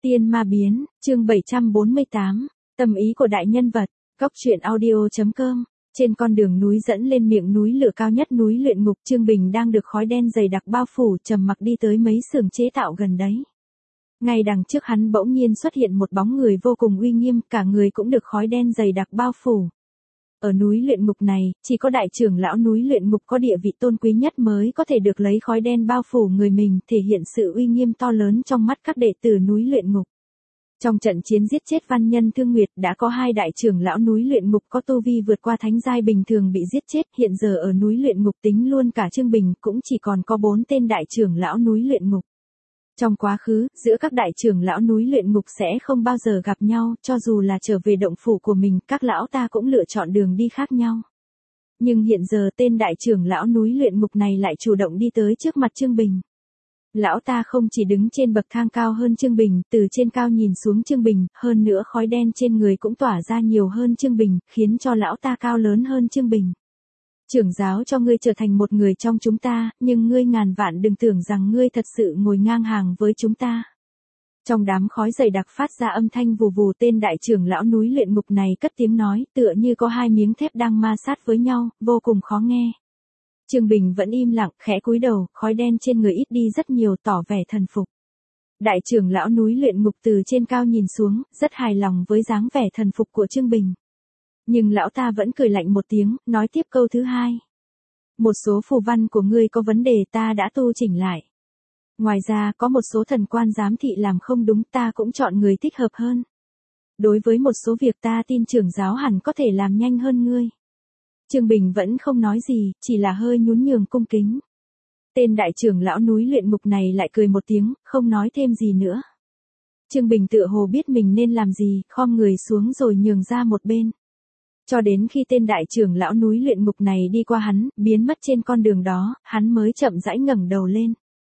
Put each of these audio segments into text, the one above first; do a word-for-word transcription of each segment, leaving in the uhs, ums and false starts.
Tiên ma biến, chương bảy trăm bốn mươi tám, tâm ý của đại nhân vật, góc truyện audio.com. Trên con đường núi dẫn lên miệng núi lửa cao nhất núi luyện ngục, Trương Bình đang được khói đen dày đặc bao phủ, trầm mặc đi tới mấy xưởng chế tạo gần đấy. Ngay đằng trước hắn bỗng nhiên xuất hiện một bóng người vô cùng uy nghiêm, cả người cũng được khói đen dày đặc bao phủ. Ở núi luyện ngục này, chỉ có đại trưởng lão núi luyện ngục có địa vị tôn quý nhất mới có thể được lấy khói đen bao phủ người mình, thể hiện sự uy nghiêm to lớn trong mắt các đệ tử núi luyện ngục. Trong trận chiến giết chết văn nhân Thương Nguyệt đã có hai đại trưởng lão núi luyện ngục có tu vi vượt qua thánh giai bình thường bị giết chết, hiện giờ ở núi luyện ngục tính luôn cả Trương Bình cũng chỉ còn có bốn tên đại trưởng lão núi luyện ngục. Trong quá khứ, giữa các đại trưởng lão núi luyện ngục sẽ không bao giờ gặp nhau, cho dù là trở về động phủ của mình, các lão ta cũng lựa chọn đường đi khác nhau. Nhưng hiện giờ tên đại trưởng lão núi luyện ngục này lại chủ động đi tới trước mặt Trương Bình. Lão ta không chỉ đứng trên bậc thang cao hơn Trương Bình, từ trên cao nhìn xuống Trương Bình, hơn nữa khói đen trên người cũng tỏa ra nhiều hơn Trương Bình, khiến cho lão ta cao lớn hơn Trương Bình. Trưởng giáo cho ngươi trở thành một người trong chúng ta, nhưng ngươi ngàn vạn đừng tưởng rằng ngươi thật sự ngồi ngang hàng với chúng ta. Trong đám khói dày đặc phát ra âm thanh vù vù, tên đại trưởng lão núi luyện ngục này cất tiếng nói, tựa như có hai miếng thép đang ma sát với nhau, vô cùng khó nghe. Trương Bình vẫn im lặng, khẽ cúi đầu, khói đen trên người ít đi rất nhiều, tỏ vẻ thần phục. Đại trưởng lão núi luyện ngục từ trên cao nhìn xuống, rất hài lòng với dáng vẻ thần phục của Trương Bình. Nhưng lão ta vẫn cười lạnh một tiếng, nói tiếp câu thứ hai. Một số phù văn của ngươi có vấn đề, ta đã tu chỉnh lại. Ngoài ra, có một số thần quan giám thị làm không đúng, ta cũng chọn người thích hợp hơn. Đối với một số việc ta tin trưởng giáo hẳn có thể làm nhanh hơn ngươi. Trương Bình vẫn không nói gì, chỉ là hơi nhún nhường cung kính. Tên đại trưởng lão núi luyện ngục này lại cười một tiếng, không nói thêm gì nữa. Trương Bình tựa hồ biết mình nên làm gì, khom người xuống rồi nhường ra một bên. Cho đến khi tên đại trưởng lão núi luyện ngục này đi qua hắn, biến mất trên con đường đó, hắn mới chậm rãi ngẩng đầu lên.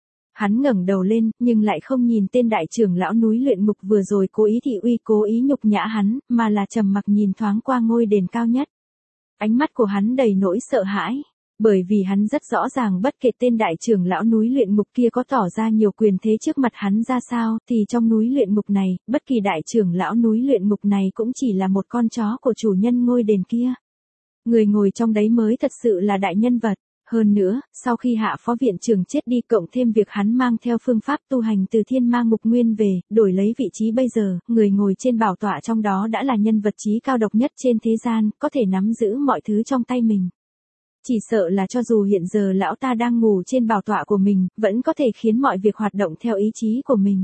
Hắn ngẩng đầu lên, nhưng lại không nhìn tên đại trưởng lão núi luyện ngục vừa rồi cố ý thị uy, cố ý nhục nhã hắn, mà là trầm mặc nhìn thoáng qua ngôi đền cao nhất. Ánh mắt của hắn đầy nỗi sợ hãi, bởi vì hắn rất rõ ràng bất kể tên đại trưởng lão núi luyện ngục kia có tỏ ra nhiều quyền thế trước mặt hắn ra sao, thì trong núi luyện ngục này, bất kỳ đại trưởng lão núi luyện ngục này cũng chỉ là một con chó của chủ nhân ngôi đền kia. Người ngồi trong đấy mới thật sự là đại nhân vật. Hơn nữa, sau khi hạ phó viện trưởng chết đi, cộng thêm việc hắn mang theo phương pháp tu hành từ thiên ma ngục nguyên về, đổi lấy vị trí bây giờ, người ngồi trên bảo tọa trong đó đã là nhân vật trí cao độc nhất trên thế gian, có thể nắm giữ mọi thứ trong tay mình. Chỉ sợ là cho dù hiện giờ lão ta đang ngủ trên bảo tọa của mình, vẫn có thể khiến mọi việc hoạt động theo ý chí của mình.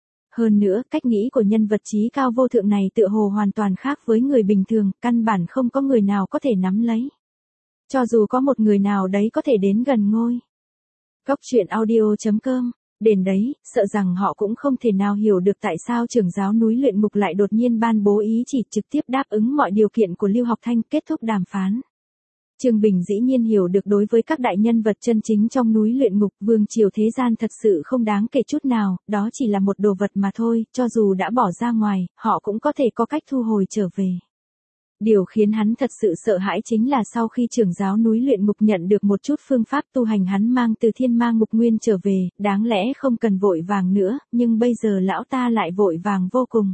Hơn nữa, cách nghĩ của nhân vật trí cao vô thượng này tựa hồ hoàn toàn khác với người bình thường, căn bản không có người nào có thể nắm lấy. Cho dù có một người nào đấy có thể đến gần ngôi. Góc truyện audio.com, đến đấy, sợ rằng họ cũng không thể nào hiểu được tại sao trưởng giáo núi luyện ngục lại đột nhiên ban bố ý chỉ trực tiếp đáp ứng mọi điều kiện của Lưu Học Thanh, kết thúc đàm phán. Trương Bình dĩ nhiên hiểu được đối với các đại nhân vật chân chính trong núi luyện ngục, vương triều thế gian thật sự không đáng kể chút nào, đó chỉ là một đồ vật mà thôi, cho dù đã bỏ ra ngoài, họ cũng có thể có cách thu hồi trở về. Điều khiến hắn thật sự sợ hãi chính là sau khi trưởng giáo núi luyện ngục nhận được một chút phương pháp tu hành hắn mang từ thiên ma ngục nguyên trở về, đáng lẽ không cần vội vàng nữa, nhưng bây giờ lão ta lại vội vàng vô cùng.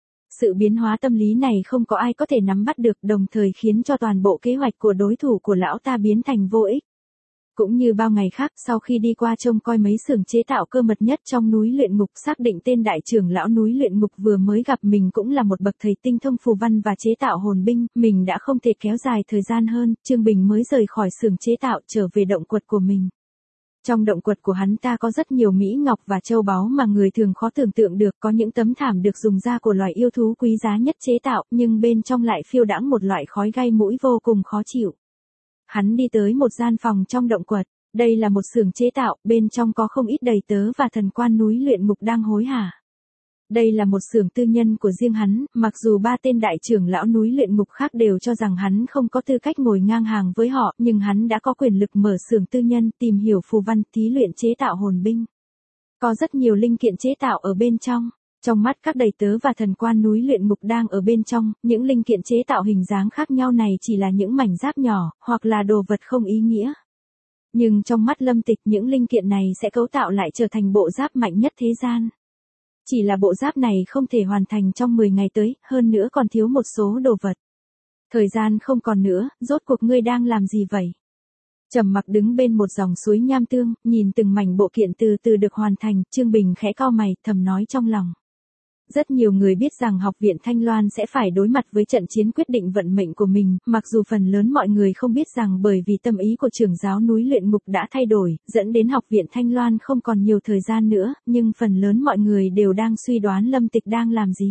Sự biến hóa tâm lý này không có ai có thể nắm bắt được, đồng thời khiến cho toàn bộ kế hoạch của đối thủ của lão ta biến thành vô ích. Cũng như bao ngày khác, sau khi đi qua trông coi mấy xưởng chế tạo cơ mật nhất trong núi luyện ngục, xác định tên đại trưởng lão núi luyện ngục vừa mới gặp mình cũng là một bậc thầy tinh thông phù văn và chế tạo hồn binh, mình đã không thể kéo dài thời gian hơn, Trương Bình mới rời khỏi xưởng chế tạo trở về động quật của mình. Trong động quật của hắn ta có rất nhiều mỹ ngọc và châu báu mà người thường khó tưởng tượng được, có những tấm thảm được dùng da của loài yêu thú quý giá nhất chế tạo, nhưng bên trong lại phiêu đãng một loại khói gai mũi vô cùng khó chịu. Hắn đi tới một gian phòng trong động quật, đây là một xưởng chế tạo, bên trong có không ít đầy tớ và thần quan núi luyện ngục đang hối hả. Đây là một xưởng tư nhân của riêng hắn, mặc dù ba tên đại trưởng lão núi luyện ngục khác đều cho rằng hắn không có tư cách ngồi ngang hàng với họ, nhưng hắn đã có quyền lực mở xưởng tư nhân, tìm hiểu phù văn, thí luyện chế tạo hồn binh. Có rất nhiều linh kiện chế tạo ở bên trong. Trong mắt các đầy tớ và thần quan núi luyện ngục đang ở bên trong, những linh kiện chế tạo hình dáng khác nhau này chỉ là những mảnh giáp nhỏ, hoặc là đồ vật không ý nghĩa. Nhưng trong mắt Lâm Tịch, những linh kiện này sẽ cấu tạo lại trở thành bộ giáp mạnh nhất thế gian. Chỉ là bộ giáp này không thể hoàn thành trong mười ngày tới, hơn nữa còn thiếu một số đồ vật. Thời gian không còn nữa, rốt cuộc ngươi đang làm gì vậy? Trầm Mặc đứng bên một dòng suối nham tương, nhìn từng mảnh bộ kiện từ từ được hoàn thành, Trương Bình khẽ cau mày, thầm nói trong lòng. Rất nhiều người biết rằng Học viện Thanh Loan sẽ phải đối mặt với trận chiến quyết định vận mệnh của mình, mặc dù phần lớn mọi người không biết rằng bởi vì tâm ý của trưởng giáo núi luyện ngục đã thay đổi, dẫn đến Học viện Thanh Loan không còn nhiều thời gian nữa, nhưng phần lớn mọi người đều đang suy đoán Lâm Tịch đang làm gì.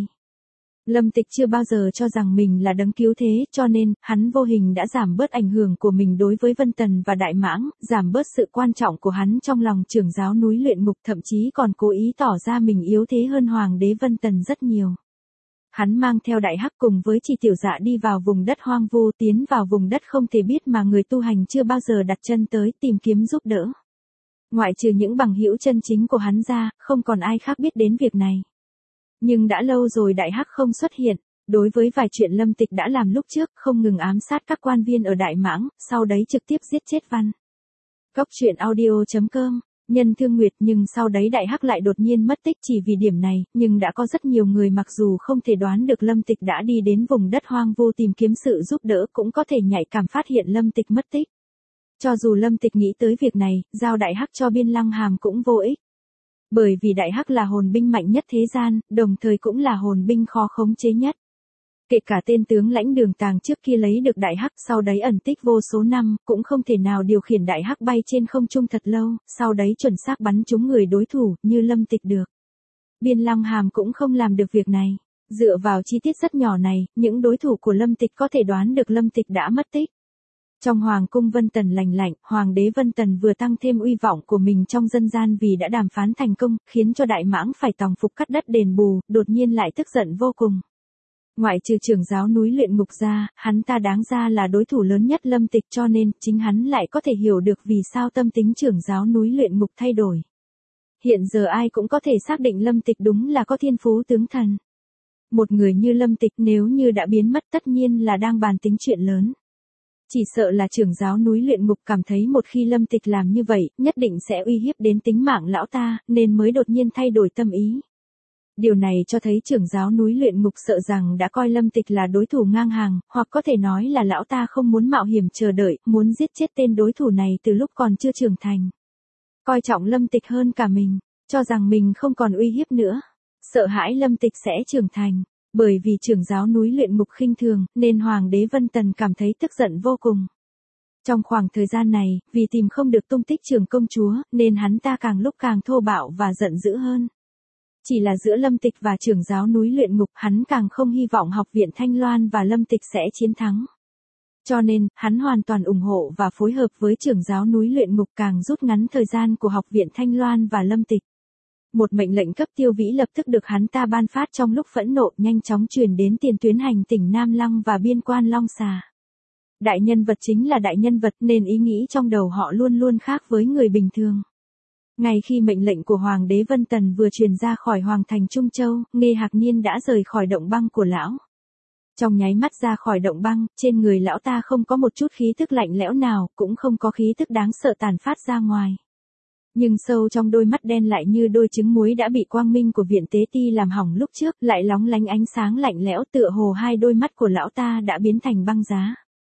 Lâm Tịch chưa bao giờ cho rằng mình là đấng cứu thế, cho nên, hắn vô hình đã giảm bớt ảnh hưởng của mình đối với Vân Tần và Đại Mãng, giảm bớt sự quan trọng của hắn trong lòng trưởng giáo núi luyện ngục, thậm chí còn cố ý tỏ ra mình yếu thế hơn Hoàng đế Vân Tần rất nhiều. Hắn mang theo Đại Hắc cùng với Chỉ Tiểu Dạ đi vào vùng đất hoang vu, tiến vào vùng đất không thể biết mà người tu hành chưa bao giờ đặt chân tới, tìm kiếm giúp đỡ. Ngoại trừ những bằng hữu chân chính của hắn ra, không còn ai khác biết đến việc này. Nhưng đã lâu rồi Đại Hắc không xuất hiện, đối với vài chuyện Lâm Tịch đã làm lúc trước, không ngừng ám sát các quan viên ở Đại Mãng, sau đấy trực tiếp giết chết Văn. Cóc truyện audio chấm com, nhân Thương Nguyệt, nhưng sau đấy Đại Hắc lại đột nhiên mất tích, chỉ vì điểm này, nhưng đã có rất nhiều người mặc dù không thể đoán được Lâm Tịch đã đi đến vùng đất hoang vu tìm kiếm sự giúp đỡ, cũng có thể nhạy cảm phát hiện Lâm Tịch mất tích. Cho dù Lâm Tịch nghĩ tới việc này, giao Đại Hắc cho Biên Lăng Hàm cũng vô ích. Bởi vì Đại Hắc là hồn binh mạnh nhất thế gian, đồng thời cũng là hồn binh khó khống chế nhất. Kể cả tên tướng lãnh Đường Tàng trước kia lấy được Đại Hắc, sau đấy ẩn tích vô số năm, cũng không thể nào điều khiển Đại Hắc bay trên không trung thật lâu, sau đấy chuẩn xác bắn trúng người đối thủ, như Lâm Tịch được. Biên Lăng Hàm cũng không làm được việc này. Dựa vào chi tiết rất nhỏ này, những đối thủ của Lâm Tịch có thể đoán được Lâm Tịch đã mất tích. Trong Hoàng cung Vân Tần lành lạnh, Hoàng đế Vân Tần vừa tăng thêm uy vọng của mình trong dân gian vì đã đàm phán thành công, khiến cho Đại Mãng phải tòng phục cắt đất đền bù, đột nhiên lại tức giận vô cùng. Ngoại trừ trưởng giáo núi luyện ngục ra, hắn ta đáng ra là đối thủ lớn nhất Lâm Tịch, cho nên, chính hắn lại có thể hiểu được vì sao tâm tính trưởng giáo núi luyện ngục thay đổi. Hiện giờ ai cũng có thể xác định Lâm Tịch đúng là có thiên phú tướng thần. Một người như Lâm Tịch nếu như đã biến mất tất nhiên là đang bàn tính chuyện lớn. Chỉ sợ là trưởng giáo núi luyện ngục cảm thấy một khi Lâm Tịch làm như vậy, nhất định sẽ uy hiếp đến tính mạng lão ta, nên mới đột nhiên thay đổi tâm ý. Điều này cho thấy trưởng giáo núi luyện ngục sợ rằng đã coi Lâm Tịch là đối thủ ngang hàng, hoặc có thể nói là lão ta không muốn mạo hiểm chờ đợi, muốn giết chết tên đối thủ này từ lúc còn chưa trưởng thành. Coi trọng Lâm Tịch hơn cả mình, cho rằng mình không còn uy hiếp nữa. Sợ hãi Lâm Tịch sẽ trưởng thành. Bởi vì trưởng giáo núi luyện ngục khinh thường, nên Hoàng đế Vân Tần cảm thấy tức giận vô cùng. Trong khoảng thời gian này, vì tìm không được tung tích trưởng công chúa, nên hắn ta càng lúc càng thô bạo và giận dữ hơn. Chỉ là giữa Lâm Tịch và trưởng giáo núi luyện ngục, hắn càng không hy vọng Học viện Thanh Loan và Lâm Tịch sẽ chiến thắng. Cho nên, hắn hoàn toàn ủng hộ và phối hợp với trưởng giáo núi luyện ngục, càng rút ngắn thời gian của Học viện Thanh Loan và Lâm Tịch. Một mệnh lệnh cấp tiêu vĩ lập tức được hắn ta ban phát trong lúc phẫn nộ, nhanh chóng truyền đến tiền tuyến hành tỉnh Nam Lăng và biên quan Long Xà. Đại nhân vật chính là đại nhân vật, nên ý nghĩ trong đầu họ luôn luôn khác với người bình thường. Ngay khi mệnh lệnh của Hoàng đế Vân Tần vừa truyền ra khỏi Hoàng thành Trung Châu, Nghê Hạc Niên đã rời khỏi động băng của lão. Trong nháy mắt ra khỏi động băng, trên người lão ta không có một chút khí tức lạnh lẽo nào, cũng không có khí tức đáng sợ tàn phát ra ngoài. Nhưng sâu trong đôi mắt đen lại như đôi trứng muối đã bị quang minh của viện tế ti làm hỏng lúc trước, lại lóng lánh ánh sáng lạnh lẽo, tựa hồ hai đôi mắt của lão ta đã biến thành băng giá.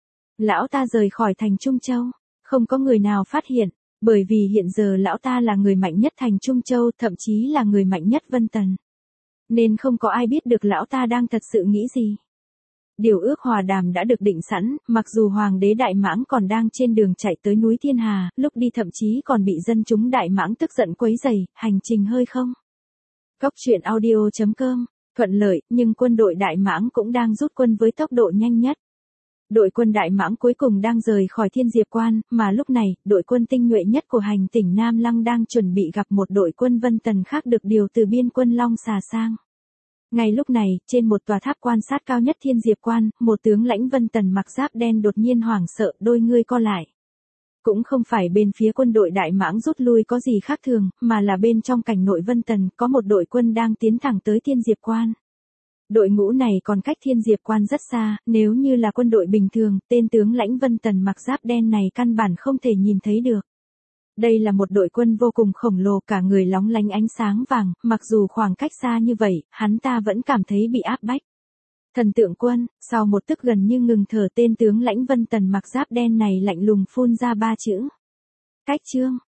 Lão ta rời khỏi thành Trung Châu, không có người nào phát hiện, bởi vì hiện giờ lão ta là người mạnh nhất thành Trung Châu, thậm chí là người mạnh nhất Vân Tần. Nên không có ai biết được lão ta đang thật sự nghĩ gì. Điều ước hòa đàm đã được định sẵn, mặc dù Hoàng đế Đại Mãng còn đang trên đường chạy tới núi Thiên Hà, lúc đi thậm chí còn bị dân chúng Đại Mãng tức giận quấy rầy, hành trình hơi không. Cóc truyện audio chấm com, thuận lợi, nhưng quân đội Đại Mãng cũng đang rút quân với tốc độ nhanh nhất. Đội quân Đại Mãng cuối cùng đang rời khỏi Thiên Diệp Quan, mà lúc này, đội quân tinh nhuệ nhất của hành tỉnh Nam Lăng đang chuẩn bị gặp một đội quân Vân Tần khác được điều từ biên quân Long Xà sang. Ngay lúc này, trên một tòa tháp quan sát cao nhất Thiên Diệp Quan, một tướng lãnh Vân Tần mặc giáp đen đột nhiên hoảng sợ, đôi ngươi co lại. Cũng không phải bên phía quân đội Đại Mãng rút lui có gì khác thường, mà là bên trong cảnh nội Vân Tần, có một đội quân đang tiến thẳng tới Thiên Diệp Quan. Đội ngũ này còn cách Thiên Diệp Quan rất xa, nếu như là quân đội bình thường, tên tướng lãnh Vân Tần mặc giáp đen này căn bản không thể nhìn thấy được. Đây là một đội quân vô cùng khổng lồ, cả người lóng lánh ánh sáng vàng, mặc dù khoảng cách xa như vậy, hắn ta vẫn cảm thấy bị áp bách. Thần tượng quân, sau một tức gần như ngừng thở, tên tướng lãnh Vân Tần mặc giáp đen này lạnh lùng phun ra ba chữ. Cách chương,